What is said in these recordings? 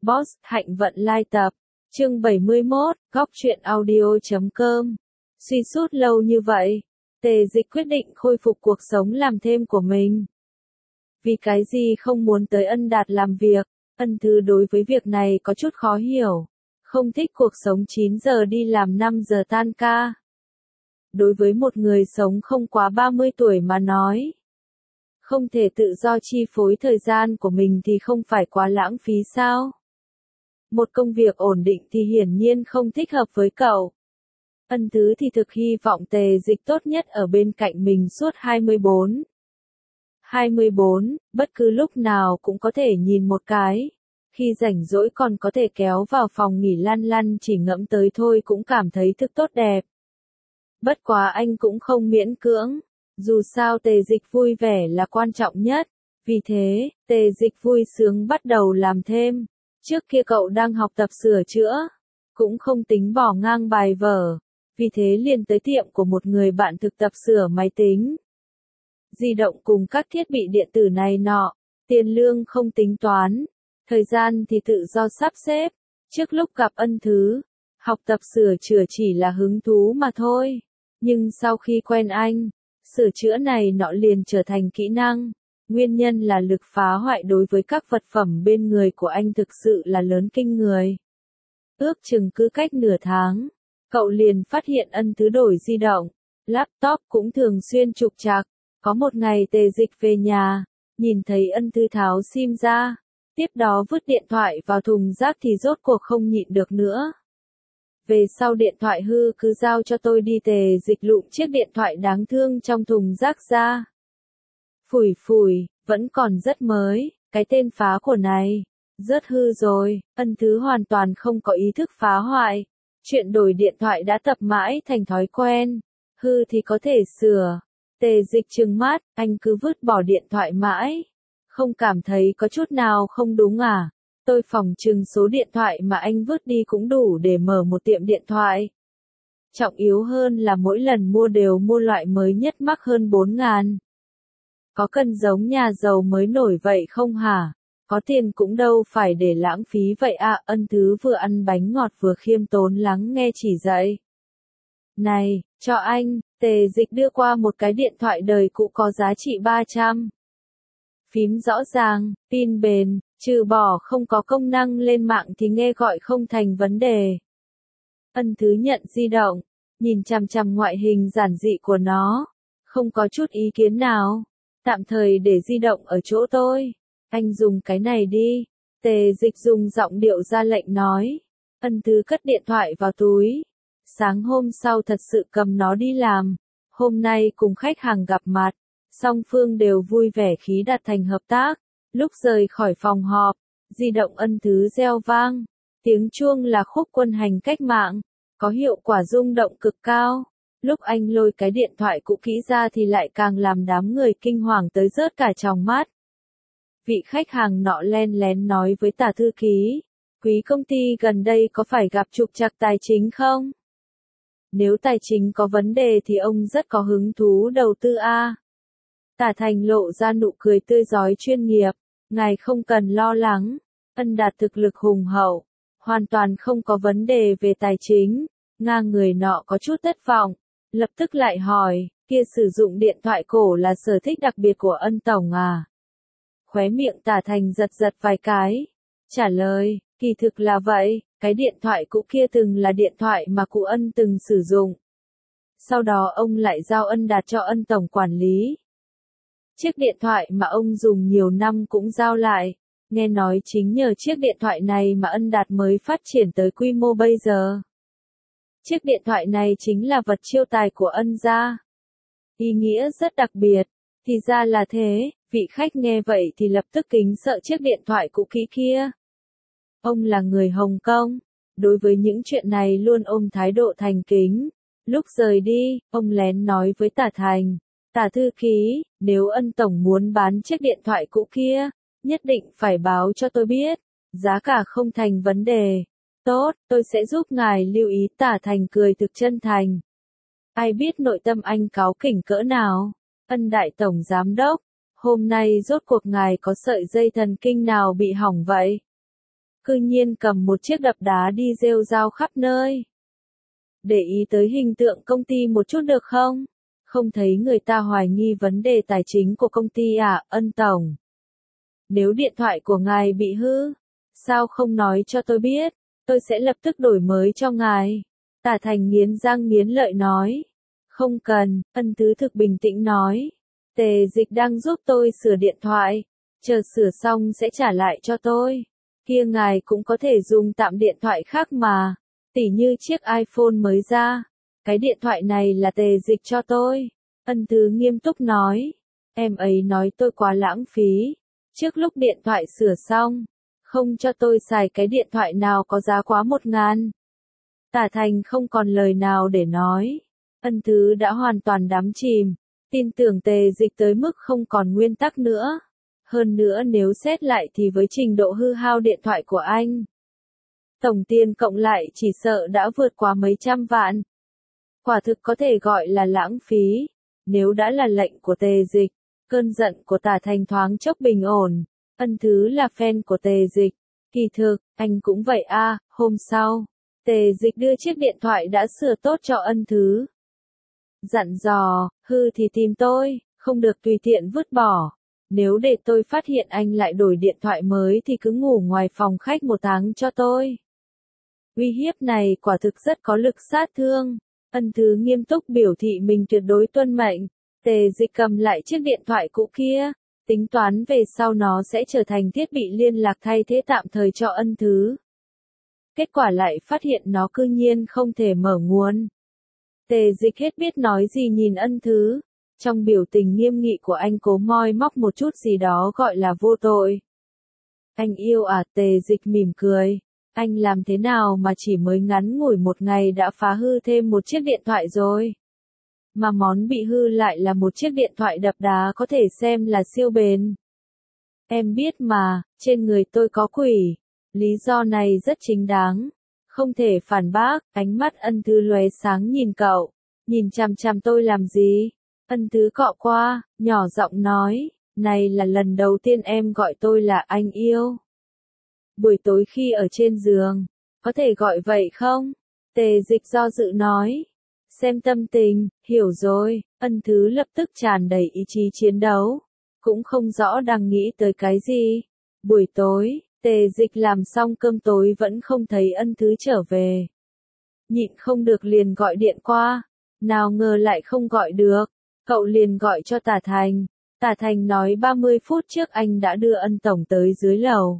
Boss, Hạnh Vận Lai tập. Chương 71, góc truyện audio.com. Suy sút lâu như vậy, Tề Dịch quyết định khôi phục cuộc sống làm thêm của mình. Vì cái gì không muốn tới Ân Đạt làm việc, Ân Thứ đối với việc này có chút khó hiểu. Không thích cuộc sống 9 giờ đi làm 5 giờ tan ca. Đối với một người sống không quá 30 tuổi mà nói, không thể tự do chi phối thời gian của mình thì không phải quá lãng phí sao? Một công việc ổn định thì hiển nhiên không thích hợp với cậu. Ân Thứ thì thực hy vọng Tề Dịch tốt nhất ở bên cạnh mình suốt 24, bất cứ lúc nào cũng có thể nhìn một cái. Khi rảnh rỗi còn có thể kéo vào phòng nghỉ lăn lăn chỉ ngẫm tới thôi cũng cảm thấy thức tốt đẹp. Bất quá anh cũng không miễn cưỡng, dù sao Tề Dịch vui vẻ là quan trọng nhất. Vì thế, Tề Dịch vui sướng bắt đầu làm thêm. Trước kia cậu đang học tập sửa chữa, cũng không tính bỏ ngang bài vở, vì thế liền tới tiệm của một người bạn thực tập sửa máy tính, di động cùng các thiết bị điện tử này nọ. Tiền lương không tính toán, thời gian thì tự do sắp xếp. Trước lúc gặp Ân Thứ, học tập sửa chữa chỉ là hứng thú mà thôi, nhưng sau khi quen anh, sửa chữa này nọ liền trở thành kỹ năng. Nguyên nhân là lực phá hoại đối với các vật phẩm bên người của anh thực sự là lớn kinh người. Ước chừng cứ cách nửa tháng, cậu liền phát hiện Ân Thứ đổi di động, laptop cũng thường xuyên trục trặc. Có một ngày Tề Dịch về nhà, nhìn thấy Ân Thứ tháo sim ra, tiếp đó vứt điện thoại vào thùng rác thì rốt cuộc không nhịn được nữa. Về sau điện thoại hư cứ giao cho tôi đi. Tề Dịch lụm chiếc điện thoại đáng thương trong thùng rác ra. Phủi, vẫn còn rất mới, cái tên phá của này, rất hư rồi. Ân Thứ hoàn toàn không có ý thức phá hoại. Chuyện đổi điện thoại đã tập mãi thành thói quen, hư thì có thể sửa. Tề Dịch trừng mắt, anh cứ vứt bỏ điện thoại mãi, không cảm thấy có chút nào không đúng à? Tôi phỏng chừng số điện thoại mà anh vứt đi cũng đủ để mở một tiệm điện thoại. Trọng yếu hơn là mỗi lần mua đều mua loại mới nhất mắc hơn 4.000. Có cần giống nhà giàu mới nổi vậy không hả? Có tiền cũng đâu phải để lãng phí vậy à? Ân Thứ vừa ăn bánh ngọt vừa khiêm tốn lắng nghe chỉ dạy. Này, cho anh. Tề Dịch đưa qua một cái điện thoại đời cũ có giá trị 300. Phím rõ ràng, pin bền, trừ bỏ không có công năng lên mạng thì nghe gọi không thành vấn đề. Ân Thứ nhận di động, nhìn chằm chằm ngoại hình giản dị của nó, không có chút ý kiến nào. Tạm thời để di động ở chỗ tôi, anh dùng cái này đi. Tề Dịch dùng giọng điệu ra lệnh nói. Ân Thứ cất điện thoại vào túi. Sáng hôm sau thật sự cầm nó đi làm. Hôm nay cùng khách hàng gặp mặt, song phương đều vui vẻ khí đạt thành hợp tác. Lúc rời khỏi phòng họp, di động Ân Thứ reo vang. Tiếng chuông là khúc quân hành cách mạng, có hiệu quả rung động cực cao. Lúc anh lôi cái điện thoại cũ kỹ ra thì lại càng làm đám người kinh hoàng tới rớt cả tròng mắt. Vị khách hàng nọ len lén nói với Tả thư ký, quý công ty gần đây có phải gặp trục trặc tài chính không? Nếu tài chính có vấn đề thì ông rất có hứng thú đầu tư a. Tả Thành lộ ra nụ cười tươi rói chuyên nghiệp, ngài không cần lo lắng, Ân Đạt thực lực hùng hậu, hoàn toàn không có vấn đề về tài chính. Ngang người nọ có chút thất vọng, lập tức lại hỏi, kia sử dụng điện thoại cổ là sở thích đặc biệt của Ân tổng à? Khóe miệng Tả Thành giật giật vài cái, trả lời, kỳ thực là vậy, cái điện thoại cũ kia từng là điện thoại mà cụ Ân từng sử dụng. Sau đó ông lại giao Ân Đạt cho Ân tổng quản lý. Chiếc điện thoại mà ông dùng nhiều năm cũng giao lại, nghe nói chính nhờ chiếc điện thoại này mà Ân Đạt mới phát triển tới quy mô bây giờ. Chiếc điện thoại này chính là vật chiêu tài của Ân gia. Ý nghĩa rất đặc biệt. Thì ra là thế, vị khách nghe vậy thì lập tức kính sợ chiếc điện thoại cũ kỹ kia. Ông là người Hồng Kông, đối với những chuyện này luôn ôm thái độ thành kính. Lúc rời đi, ông lén nói với Tả Thành, Tả thư ký, nếu Ân tổng muốn bán chiếc điện thoại cũ kia, nhất định phải báo cho tôi biết, giá cả không thành vấn đề. Tốt, tôi sẽ giúp ngài lưu ý. Tả Thành cười thực chân thành. Ai biết nội tâm anh cáu kỉnh cỡ nào. Ân đại tổng giám đốc, hôm nay rốt cuộc ngài có sợi dây thần kinh nào bị hỏng vậy? cư nhiên cầm một chiếc đập đá đi rêu rao khắp nơi. Để ý tới hình tượng công ty một chút được không? Không thấy người ta hoài nghi vấn đề tài chính của công ty à, Ân tổng? Nếu điện thoại của ngài bị hư, sao không nói cho tôi biết, tôi sẽ lập tức đổi mới cho ngài. Tả Thành nghiến răng nghiến lợi nói. Không cần, Ân Thứ thực bình tĩnh nói. Tề Dịch đang giúp tôi sửa điện thoại, chờ sửa xong sẽ trả lại cho tôi. Kia ngài cũng có thể dùng tạm điện thoại khác mà, tỉ như chiếc iPhone mới ra. Cái điện thoại này là Tề Dịch cho tôi. Ân Thứ nghiêm túc nói. Em ấy nói tôi quá lãng phí. Trước lúc điện thoại sửa xong, không cho tôi xài cái điện thoại nào có giá quá 1.000. Tả Thành không còn lời nào để nói. Ân Thứ đã hoàn toàn đắm chìm, tin tưởng Tề Dịch tới mức không còn nguyên tắc nữa. Hơn nữa nếu xét lại thì với trình độ hư hao điện thoại của anh, tổng tiền cộng lại chỉ sợ đã vượt qua mấy trăm vạn. Quả thực có thể gọi là lãng phí. Nếu đã là lệnh của Tề Dịch, cơn giận của Tả Thành thoáng chốc bình ổn. Ân Thứ là fan của Tề Dịch. Kỳ thực, anh cũng vậy à. Hôm sau, Tề Dịch đưa chiếc điện thoại đã sửa tốt cho Ân Thứ. Dặn dò, hư thì tìm tôi, không được tùy tiện vứt bỏ. Nếu để tôi phát hiện anh lại đổi điện thoại mới thì cứ ngủ ngoài phòng khách 1 tháng cho tôi. Uy hiếp này quả thực rất có lực sát thương. Ân Thứ nghiêm túc biểu thị mình tuyệt đối tuân mệnh. Tề Dịch cầm lại chiếc điện thoại cũ kia, tính toán về sau nó sẽ trở thành thiết bị liên lạc thay thế tạm thời cho Ân Thứ. Kết quả lại phát hiện nó cư nhiên không thể mở nguồn. Tề Dịch hết biết nói gì nhìn Ân Thứ. Trong biểu tình nghiêm nghị của anh cố moi móc một chút gì đó gọi là vô tội. Anh yêu à? Tề Dịch mỉm cười. Anh làm thế nào mà chỉ mới ngắn ngủi 1 ngày đã phá hư thêm một chiếc điện thoại rồi? Mà món bị hư lại là một chiếc điện thoại đập đá có thể xem là siêu bền. Em biết mà, trên người tôi có quỷ. Lý do này rất chính đáng. Không thể phản bác. Ánh mắt Ân Thứ lóe sáng nhìn cậu. Nhìn chằm chằm tôi làm gì? Ân Thứ cọ qua, nhỏ giọng nói. Này là lần đầu tiên em gọi tôi là anh yêu. Buổi tối khi ở trên giường, có thể gọi vậy không? Tề Dịch do dự nói. Xem tâm tình, hiểu rồi. Ân Thứ lập tức tràn đầy ý chí chiến đấu. Cũng không rõ đang nghĩ tới cái gì. Buổi tối, Tề Dịch làm xong cơm tối vẫn không thấy Ân Thứ trở về. Nhịn không được liền gọi điện qua. Nào ngờ lại không gọi được. Cậu liền gọi cho Tả Thành. Tả Thành nói 30 phút trước anh đã đưa Ân tổng tới dưới lầu.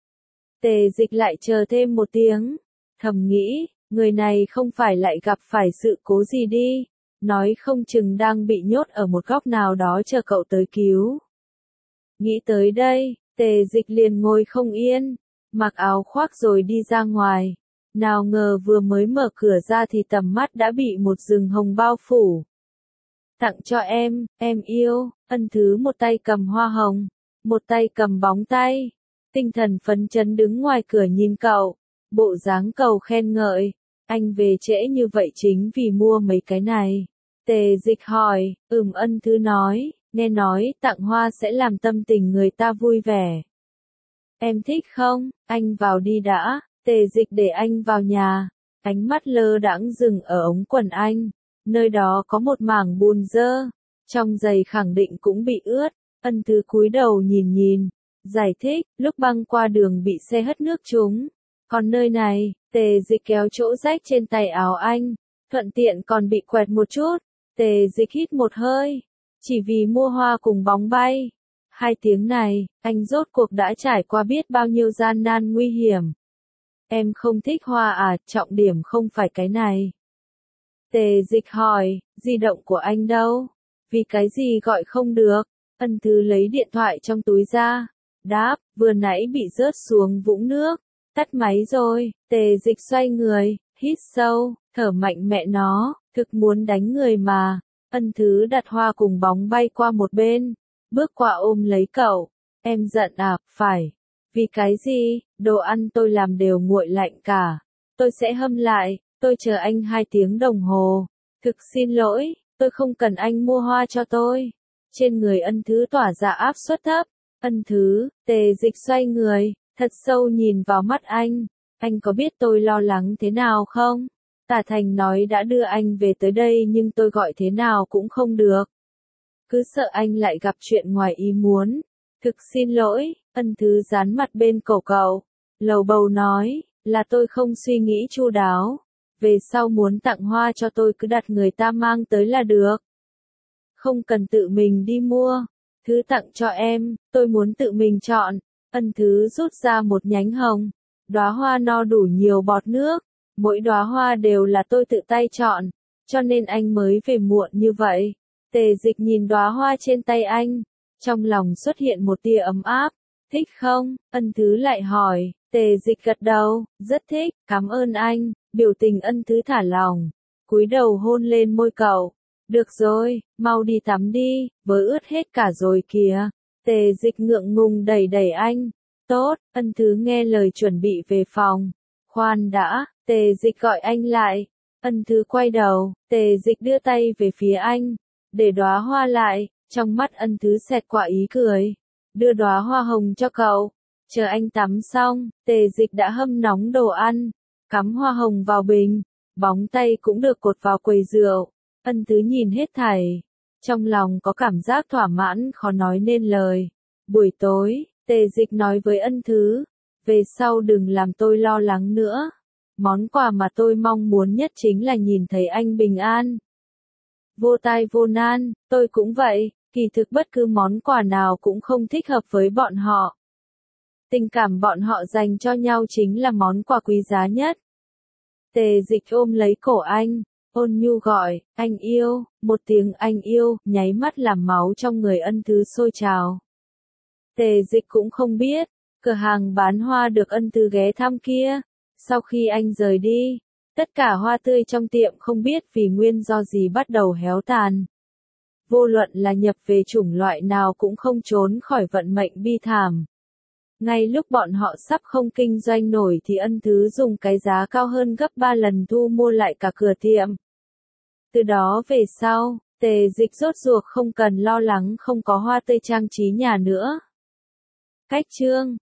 Tề Dịch lại chờ thêm 1 tiếng. Thầm nghĩ, người này không phải lại gặp phải sự cố gì đi. Nói không chừng đang bị nhốt ở một góc nào đó chờ cậu tới cứu. Nghĩ tới đây, Tề Dịch liền ngồi không yên. Mặc áo khoác rồi đi ra ngoài. Nào ngờ vừa mới mở cửa ra thì tầm mắt đã bị một rừng hồng bao phủ. Tặng cho em yêu. Ân Thứ một tay cầm hoa hồng, một tay cầm bóng tay. Tinh thần phấn chấn đứng ngoài cửa nhìn cậu. Bộ dáng cầu khen ngợi. Anh về trễ như vậy chính vì mua mấy cái này. Tề Dịch hỏi. Ân Thứ nói. Nghe nói tặng hoa sẽ làm tâm tình người ta vui vẻ. Em thích không? Anh vào đi đã. Tề Dịch để anh vào nhà. Ánh mắt lơ đãng dừng ở ống quần anh. Nơi đó có một mảng bùn dơ. Trong giày khẳng định cũng bị ướt. Ân Thứ cúi đầu nhìn. Giải thích, lúc băng qua đường bị xe hất nước trúng. Còn nơi này, Tề Dịch kéo chỗ rách trên tay áo anh. Thuận tiện còn bị quẹt một chút. Tề Dịch hít một hơi. Chỉ vì mua hoa cùng bóng bay. 2 tiếng này, anh rốt cuộc đã trải qua biết bao nhiêu gian nan nguy hiểm. Em không thích hoa à? Trọng điểm không phải cái này. Tề Dịch hỏi, di động của anh đâu? Vì cái gì gọi không được? Ân Thứ lấy điện thoại trong túi ra. Đáp, vừa nãy bị rớt xuống vũng nước. Tắt máy rồi. Tề Dịch xoay người, hít sâu, thở mạnh mẹ nó, thực muốn đánh người mà. Ân Thứ đặt hoa cùng bóng bay qua một bên. Bước qua ôm lấy cậu. Em giận à? Phải. Vì cái gì? Đồ ăn tôi làm đều nguội lạnh cả. Tôi sẽ hâm lại. Tôi chờ anh 2 tiếng đồng hồ. Thực xin lỗi, tôi không cần anh mua hoa cho tôi. Trên người Ân Thứ tỏa ra áp suất thấp. Ân Thứ, Tề Dịch xoay người, thật sâu nhìn vào mắt anh có biết tôi lo lắng thế nào không? Tả Thành nói đã đưa anh về tới đây nhưng tôi gọi thế nào cũng không được. Cứ sợ anh lại gặp chuyện ngoài ý muốn. Thực xin lỗi, Ân Thứ dán mặt bên cổ cậu. Lầu bầu nói, là tôi không suy nghĩ chu đáo. Về sau muốn tặng hoa cho tôi cứ đặt người ta mang tới là được. Không cần tự mình đi mua. Thứ tặng cho em, tôi muốn tự mình chọn. Ân Thứ rút ra một nhánh hồng. Đóa hoa no đủ nhiều bọt nước. Mỗi đóa hoa đều là tôi tự tay chọn. Cho nên anh mới về muộn như vậy. Tề Dịch nhìn đóa hoa trên tay anh. Trong lòng xuất hiện một tia ấm áp. Thích không? Ân Thứ lại hỏi. Tề Dịch gật đầu. Rất thích, cảm ơn anh. Biểu tình Ân Thứ thả lòng. Cúi đầu hôn lên môi cậu. Được rồi, mau đi tắm đi, vớ ướt hết cả rồi kìa. Tề Dịch ngượng ngùng đẩy đẩy anh. Tốt, Ân Thứ nghe lời chuẩn bị về phòng. Khoan đã, Tề Dịch gọi anh lại. Ân Thứ quay đầu, Tề Dịch đưa tay về phía anh. Để đóa hoa lại, trong mắt Ân Thứ xẹt qua ý cười. Đưa đóa hoa hồng cho cậu. Chờ anh tắm xong, Tề Dịch đã hâm nóng đồ ăn. Cắm hoa hồng vào bình. Bóng tay cũng được cột vào quầy rượu. Ân Thứ nhìn hết thảy. Trong lòng có cảm giác thỏa mãn khó nói nên lời. Buổi tối, Tề Dịch nói với Ân Thứ. Về sau đừng làm tôi lo lắng nữa. Món quà mà tôi mong muốn nhất chính là nhìn thấy anh bình an. Vô tai vô nan, tôi cũng vậy, kỳ thực bất cứ món quà nào cũng không thích hợp với bọn họ. Tình cảm bọn họ dành cho nhau chính là món quà quý giá nhất. Tề Dịch ôm lấy cổ anh, ôn nhu gọi, anh yêu, một tiếng anh yêu, nháy mắt làm máu trong người Ân Thứ sôi trào. Tề Dịch cũng không biết, cửa hàng bán hoa được Ân Thứ ghé thăm kia, sau khi anh rời đi, tất cả hoa tươi trong tiệm không biết vì nguyên do gì bắt đầu héo tàn. Vô luận là nhập về chủng loại nào cũng không trốn khỏi vận mệnh bi thảm. Ngay lúc bọn họ sắp không kinh doanh nổi thì Ân Thứ dùng cái giá cao hơn gấp 3 lần thu mua lại cả cửa tiệm. Từ đó về sau, Tề Dịch rốt ruột không cần lo lắng không có hoa tươi trang trí nhà nữa. Cách chương